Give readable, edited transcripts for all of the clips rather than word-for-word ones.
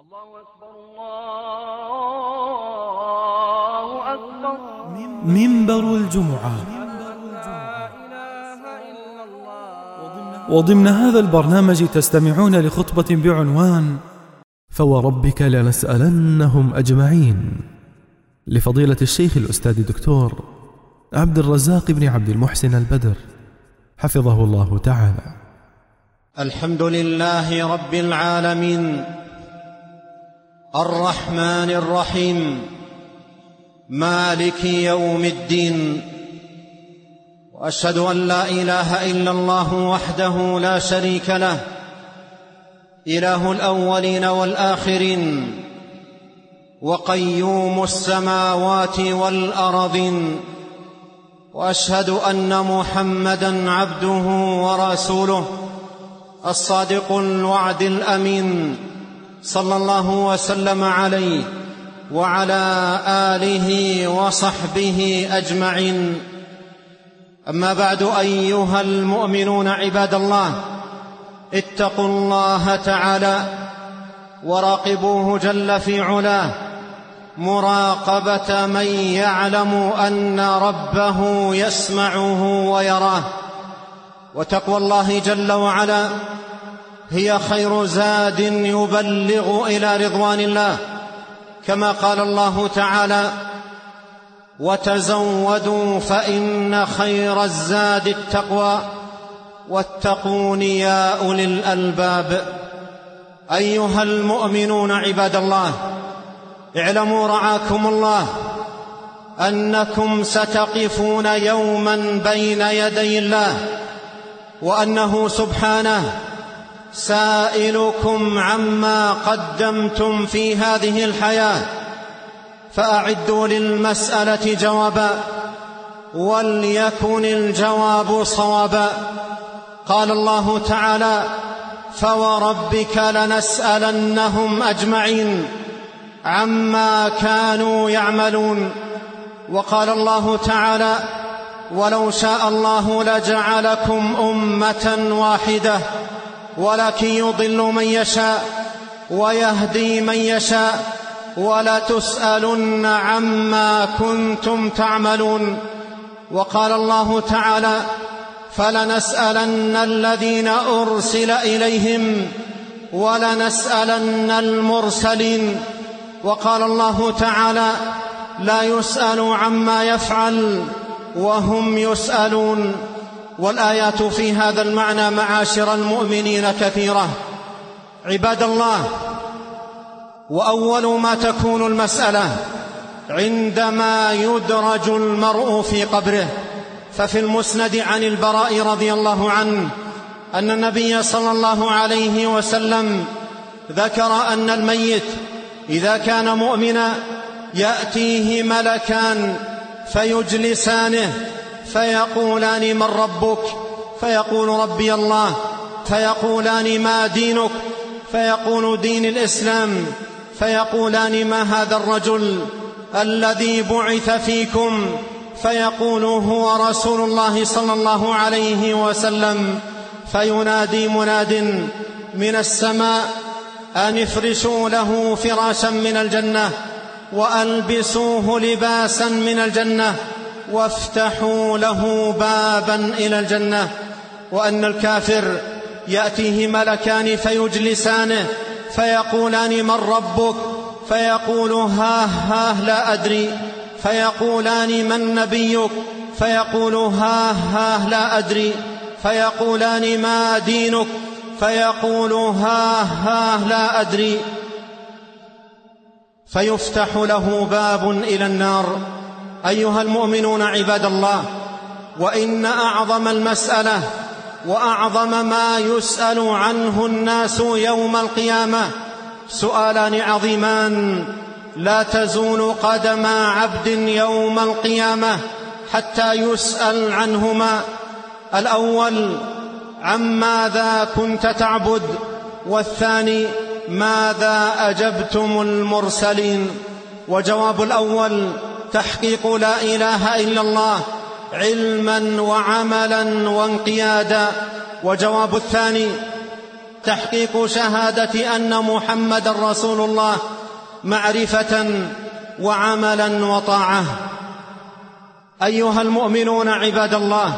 الله أكبر. منبر الجمعة. وضمن هذا البرنامج تستمعون لخطبة بعنوان فوربك لنسألنهم أجمعين لفضيلة الشيخ الأستاذ الدكتور عبد الرزاق بن عبد المحسن البدر حفظه الله تعالى. الحمد لله رب العالمين الرحمن الرحيم مالك يوم الدين، وأشهد أن لا إله إلا الله وحده لا شريك له، إله الأولين والآخرين وقيوم السماوات والأرضين، وأشهد أن محمدًا عبده ورسوله الصادق الوعد الأمين، صلى الله وسلم عليه وعلى آله وصحبه أجمعين. أما بعد، أيها المؤمنون عباد الله، اتقوا الله تعالى وراقبوه جل في علاه مراقبة من يعلم أن ربه يسمعه ويراه. وتقوى الله جل وعلا هي خير زاد يبلغ إلى رضوان الله، كما قال الله تعالى: وتزودوا فإن خير الزاد التقوى واتقون يا أولي الألباب. أيها المؤمنون عباد الله، اعلموا رعاكم الله أنكم ستقفون يوما بين يدي الله، وأنه سبحانه سائلكم عما قدمتم في هذه الحياة، فأعدوا للمسألة جوابا وليكن الجواب صوابا. قال الله تعالى: فوربك لنسألنهم أجمعين عما كانوا يعملون. وقال الله تعالى: ولو شاء الله لجعلكم أمة واحدة ولكن يضل من يشاء ويهدي من يشاء ولتسألن عما كنتم تعملون. وقال الله تعالى: فلنسألن الذين أرسل إليهم ولنسألن المرسلين. وقال الله تعالى: لا يسأل عما يفعل وهم يسألون. والآيات في هذا المعنى معاشر المؤمنين كثيرة عباد الله. وأول ما تكون المسألة عندما يدرج المرء في قبره، ففي المسند عن البراء رضي الله عنه أن النبي صلى الله عليه وسلم ذكر أن الميت إذا كان مؤمنا يأتيه ملكان فيجلسانه فيقولان: من ربك؟ فيقول: ربي الله. فيقولان: ما دينك؟ فيقول: دين الإسلام. فيقولان: ما هذا الرجل الذي بعث فيكم؟ فيقول: هو رسول الله صلى الله عليه وسلم. فينادي مناد من السماء: أن افرشوا له فراشا من الجنة وألبسوه لباسا من الجنة وافتحوا له بابا إلى الجنة. وأن الكافر يأتيه ملكان فيجلسانه فيقولان: من ربك؟ فيقول: ها لا أدري. فيقولان: من نبيك؟ فيقول: ها لا أدري. فيقولان: ما دينك؟ فيقول: ها لا أدري. فيفتح له باب إلى النار. أيها المؤمنون عباد الله، وإن أعظم المسألة وأعظم ما يسأل عنه الناس يوم القيامة سؤالان عظيمان لا تزول قدم عبد يوم القيامة حتى يسأل عنهما. الأول: عن ماذا كنت تعبد؟ والثاني: ماذا أجبتم المرسلين؟ وجواب الأول: تحقيق لا إله إلا الله علما وعملا وانقيادا. وجواب الثاني: تحقيق شهادة أن محمدًا رسول الله معرفة وعملا وطاعة. أيها المؤمنون عباد الله،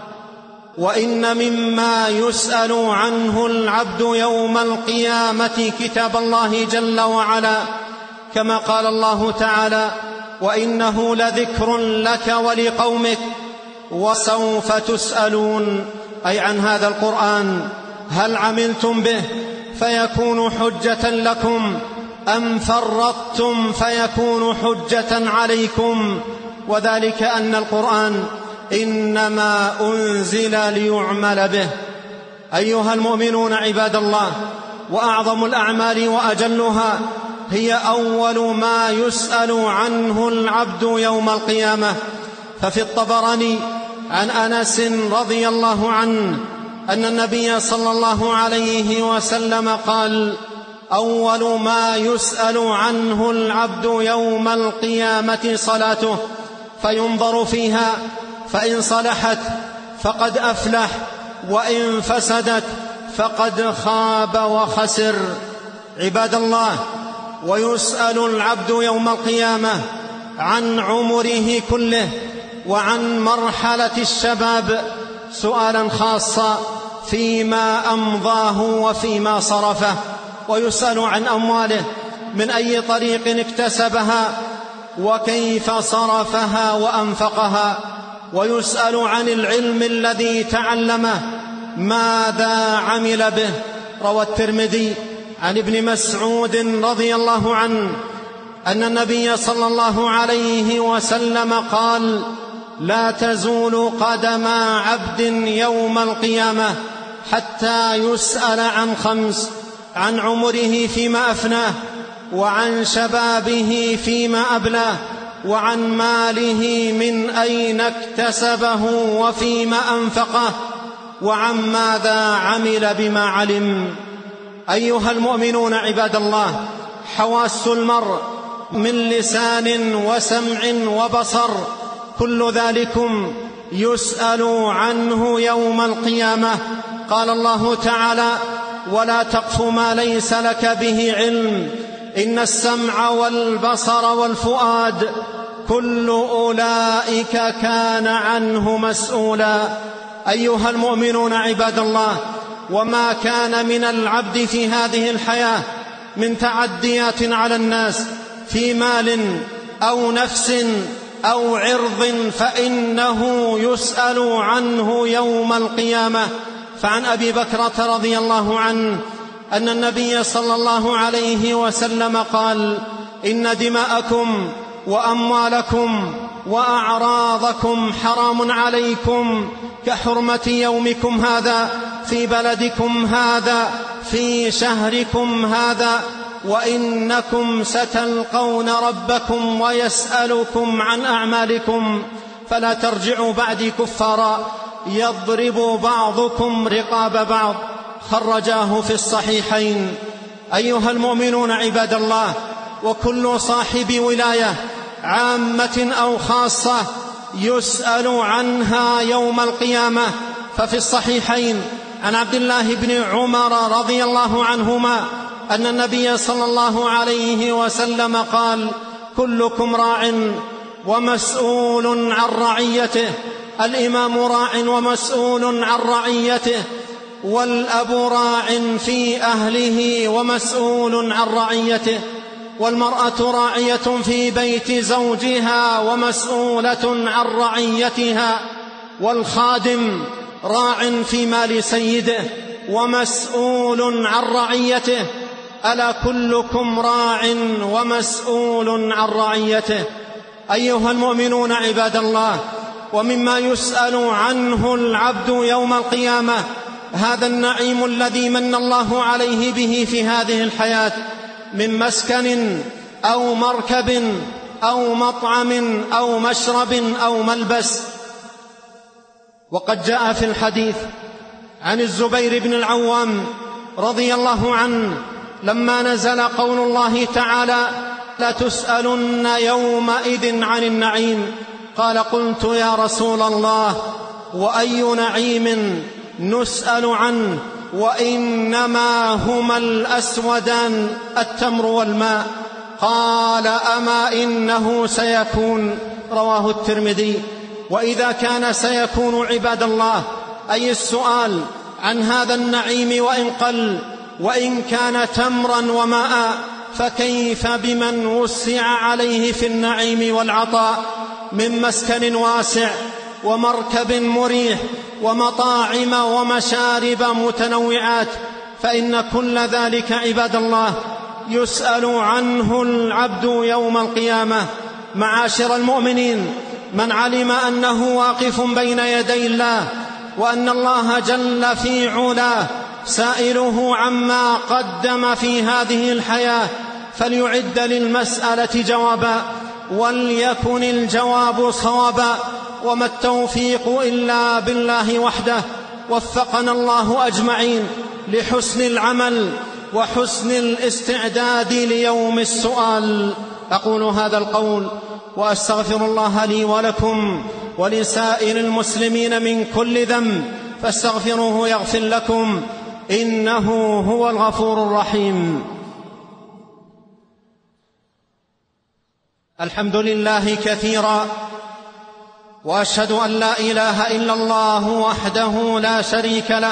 وإن مما يسأل عنه العبد يوم القيامة كتاب الله جل وعلا، كما قال الله تعالى: وإنه لذكر لك ولقومك وسوف تسألون، أي عن هذا القرآن، هل عملتم به فيكون حجة لكم أم فرطتم فيكون حجة عليكم؟ وذلك أن القرآن إنما أنزل ليعمل به. أيها المؤمنون عباد الله، وأعظم الأعمال وأجلها هي أول ما يسأل عنه العبد يوم القيامة. ففي الطبراني عن أنس رضي الله عنه أن النبي صلى الله عليه وسلم قال: أول ما يسأل عنه العبد يوم القيامة صلاته، فينظر فيها، فإن صلحت فقد أفلح، وإن فسدت فقد خاب وخسر. عباد الله، ويسأل العبد يوم القيامة عن عمره كله وعن مرحلة الشباب سؤالا خاصا فيما أمضاه وفيما صرفه، ويسأل عن أمواله، من أي طريق اكتسبها وكيف صرفها وأنفقها، ويسأل عن العلم الذي تعلمه ماذا عمل به. روى الترمذي عن ابن مسعود رضي الله عنه أن النبي صلى الله عليه وسلم قال: لا تزول قدم عبد يوم القيامة حتى يسأل عن خمس: عن عمره فيما أفناه، وعن شبابه فيما أبلاه، وعن ماله من أين اكتسبه وفيما أنفقه، وعن ماذا عمل بما علم. أيها المؤمنون عباد الله، حواس المرء من لسان وسمع وبصر، كل ذلكم يسأل عنه يوم القيامة. قال الله تعالى: ولا تقف ما ليس لك به علم إن السمع والبصر والفؤاد كل أولئك كان عنه مسؤولا. أيها المؤمنون عباد الله، وما كان من العبد في هذه الحياة من تعديات على الناس في مال أو نفس أو عرض فإنه يسأل عنه يوم القيامة. فعن أبي بكرة رضي الله عنه أن النبي صلى الله عليه وسلم قال: إن دماءكم وأموالكم وأعراضكم حرام عليكم كحرمة يومكم هذا في بلدكم هذا في شهركم هذا، وإنكم ستلقون ربكم ويسألكم عن أعمالكم، فلا ترجعوا بعدي كفارا يضرب بعضكم رقاب بعض. خرجاه في الصحيحين. أيها المؤمنون عباد الله، وكل صاحب ولاية عامة أو خاصة يسأل عنها يوم القيامة. ففي الصحيحين عن عبد الله بن عمر رضي الله عنهما أن النبي صلى الله عليه وسلم قال: كلكم راع ومسؤول عن رعيته، الإمام راع ومسؤول عن رعيته، والأب راع في أهله ومسؤول عن رعيته، والمرأة راعية في بيت زوجها ومسؤولة عن رعيتها، والخادم راع في مال سيده ومسؤول عن رعيته، ألا كلكم راع ومسؤول عن رعيته. أيها المؤمنون عباد الله، ومما يسأل عنه العبد يوم القيامة هذا النعيم الذي من الله عليه به في هذه الحياة من مسكن أو مركب أو مطعم أو مشرب أو ملبس. وقد جاء في الحديث عن الزبير بن العوام رضي الله عنه لما نزل قول الله تعالى: لتسألن يومئذ عن النعيم، قال: قلت يا رسول الله وأي نعيم نسأل عنه؟ وإنما هما الأسودان التمر والماء. قال أما إنه سيكون، رواه الترمذي. وإذا كان سيكون عباد الله، أي السؤال عن هذا النعيم وإن قل، وإن كان تمرا وماء، فكيف بمن وسع عليه في النعيم والعطاء من مسكن واسع ومركب مريح ومطاعم ومشارب متنوعات؟ فإن كل ذلك عباد الله يسأل عنه العبد يوم القيامة. معاشر المؤمنين، من علم أنه واقف بين يدي الله، وأن الله جل في علاه سائله عما قدم في هذه الحياة، فليعد للمسألة جوابا، وليكن الجواب صوابا. وما التوفيق إلا بالله وحده. وفقنا الله أجمعين لحسن العمل وحسن الاستعداد ليوم السؤال. أقول هذا القول وأستغفر الله لي ولكم ولسائر المسلمين من كل ذنب، فاستغفروه يغفر لكم، إنه هو الغفور الرحيم. الحمد لله كثيرا، وأشهد أن لا إله إلا الله وحده لا شريك له،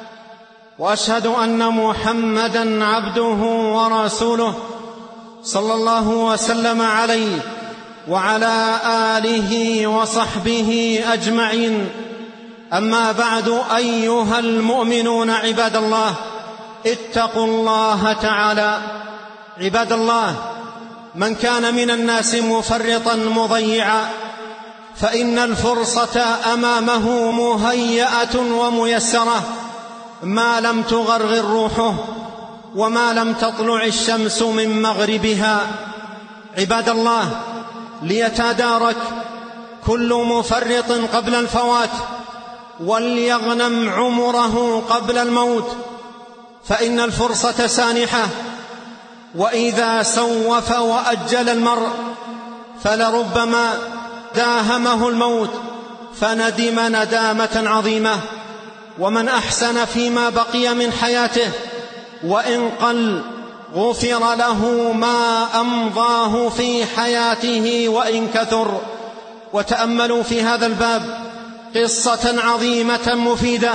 وأشهد أن محمدًا عبده ورسوله، صلى الله وسلم عليه وعلى آله وصحبه أجمعين. أما بعد، أيها المؤمنون عباد الله، اتقوا الله تعالى. عباد الله، من كان من الناس مفرطا مضيعا، فإن الفرصة أمامه مهيئة وميسرة ما لم تغرغر روحه وما لم تطلع الشمس من مغربها. عباد الله، ليتدارك كل مفرط قبل الفوات، وليغنم عمره قبل الموت، فإن الفرصة سانحة، وإذا سوف وأجل المرء فلربما داهمه الموت فندم ندامة عظيمة. ومن أحسن فيما بقي من حياته وإن قل، غفر له ما أمضاه في حياته وإن كثر. وتأملوا في هذا الباب قصة عظيمة مفيدة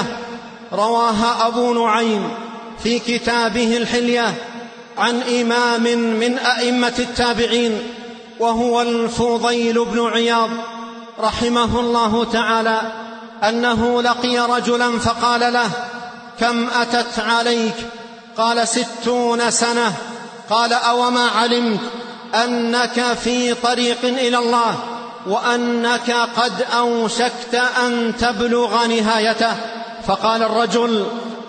رواها أبو نعيم في كتابه الحلية عن إمام من أئمة التابعين، وهو الفضيل بن عياض رحمه الله تعالى، أنه لقي رجلا فقال له: كم أتت عليك؟ قال: 60 سنة. قال: أوما علمت أنك في طريق إلى الله، وأنك قد أوشكت أن تبلغ نهايته؟ فقال الرجل: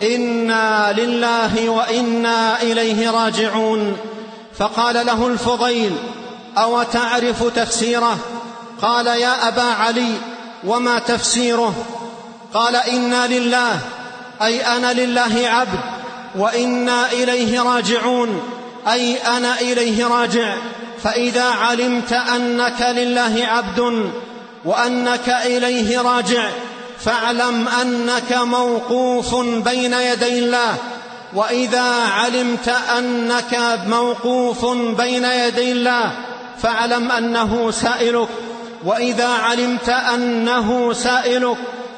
إنا لله وإنا إليه راجعون. فقال له الفضيل: أو تعرف تفسيره؟ قال: يا أبا علي، وما تفسيره؟ قال: إنا لله، أي أنا لله عبد، وإنا إليه راجعون، أي أنا إليه راجع. فإذا علمت أنك لله عبد وأنك إليه راجع، فاعلم أنك موقوف بين يدي الله. وإذا علمت أنك موقوف بين يدي الله، فاعلم أنه سائلك. وإذا علمت أنه سائلك،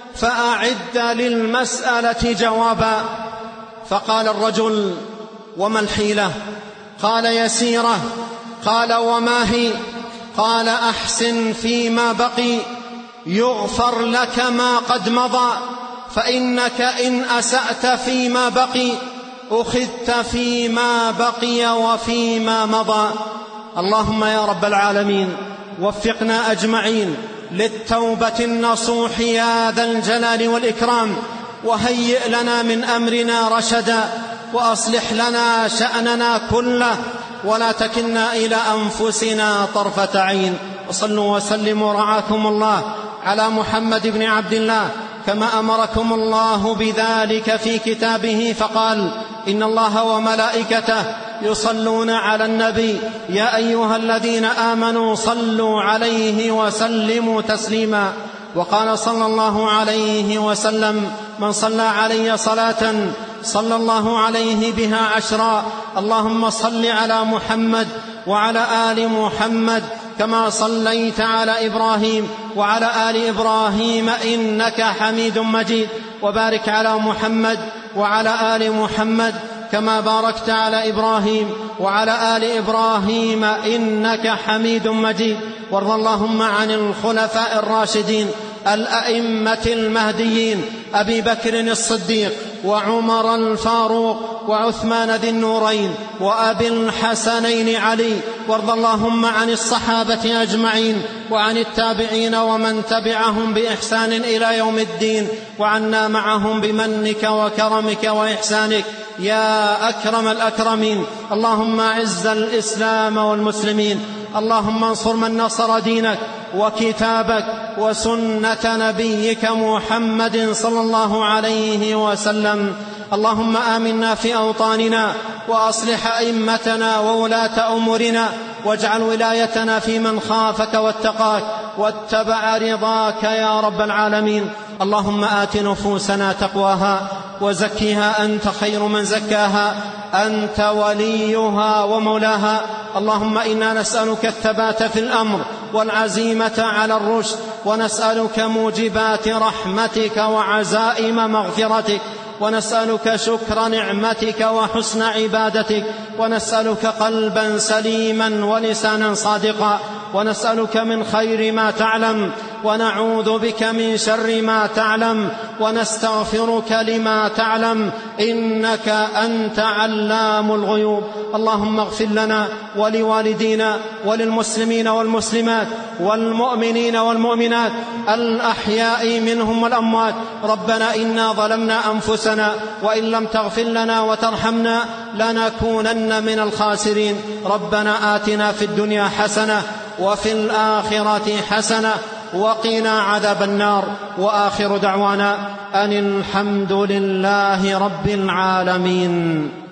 فأعد للمسألة جوابا. فقال الرجل: وما الحيلة؟ قال: يسيرة. قال: وما هي؟ قال: أحسن فيما بقي يغفر لك ما قد مضى، فإنك إن أسأت فيما بقي أخذت فيما بقي وفيما مضى. اللهم يا رب العالمين، وفقنا أجمعين للتوبة النصوح يا ذا الجلال والإكرام، وهيئ لنا من أمرنا رشدا، وأصلح لنا شأننا كله، ولا تكلنا إلى أنفسنا طرفة عين. وصلوا وسلموا رعاكم الله على محمد بن عبد الله، كما أمركم الله بذلك في كتابه، فقال: إن الله وملائكته يصلون على النبي، يا أيها الذين آمنوا صلوا عليه وسلموا تسليما. وقال صلى الله عليه وسلم: من صلى علي صلاة صلى الله عليه بها عشرا. اللهم صل على محمد وعلى آل محمد كما صليت على إبراهيم وعلى آل إبراهيم إنك حميد مجيد، وبارك على محمد وعلى آل محمد كما باركت على إبراهيم وعلى آل إبراهيم إنك حميد مجيد. وارض اللهم عن الخلفاء الراشدين الأئمة المهديين أبي بكر الصديق وعمر الفاروق وعثمان ذي النورين وأبي الحسنين علي. وارض اللهم عن الصحابة أجمعين وعن التابعين ومن تبعهم بإحسان إلى يوم الدين، وعنا معهم بمنك وكرمك وإحسانك يا أكرم الأكرمين. اللهم أعز الإسلام والمسلمين، اللهم انصر من نصر دينك وكتابك وسنة نبيك محمد صلى الله عليه وسلم. اللهم آمنا في أوطاننا وأصلح أئمتنا وولاة أمورنا، واجعل ولايتنا في من خافك واتقاك واتبع رضاك يا رب العالمين. اللهم آت نفوسنا تقواها وزكها أنت خير من زكاها، أنت وليها ومولاها. اللهم إنا نسألك الثبات في الأمر والعزيمة على الرشد، ونسألك موجبات رحمتك وعزائم مغفرتك، ونسألك شكر نعمتك وحسن عبادتك، ونسألك قلبا سليما ولسانا صادقا، ونسألك من خير ما تعلم، ونعوذ بك من شر ما تعلم، ونستغفرك لما تعلم، إنك أنت علام الغيوب. اللهم اغفر لنا ولوالدينا وللمسلمين والمسلمات والمؤمنين والمؤمنات الأحياء منهم والأموات. ربنا إنا ظلمنا أنفسنا وإن لم تغفر لنا وترحمنا لنكونن من الخاسرين. ربنا آتنا في الدنيا حسنة وفي الآخرة حسنة وقنا عذاب النار. وآخر دعوانا أن الحمد لله رب العالمين.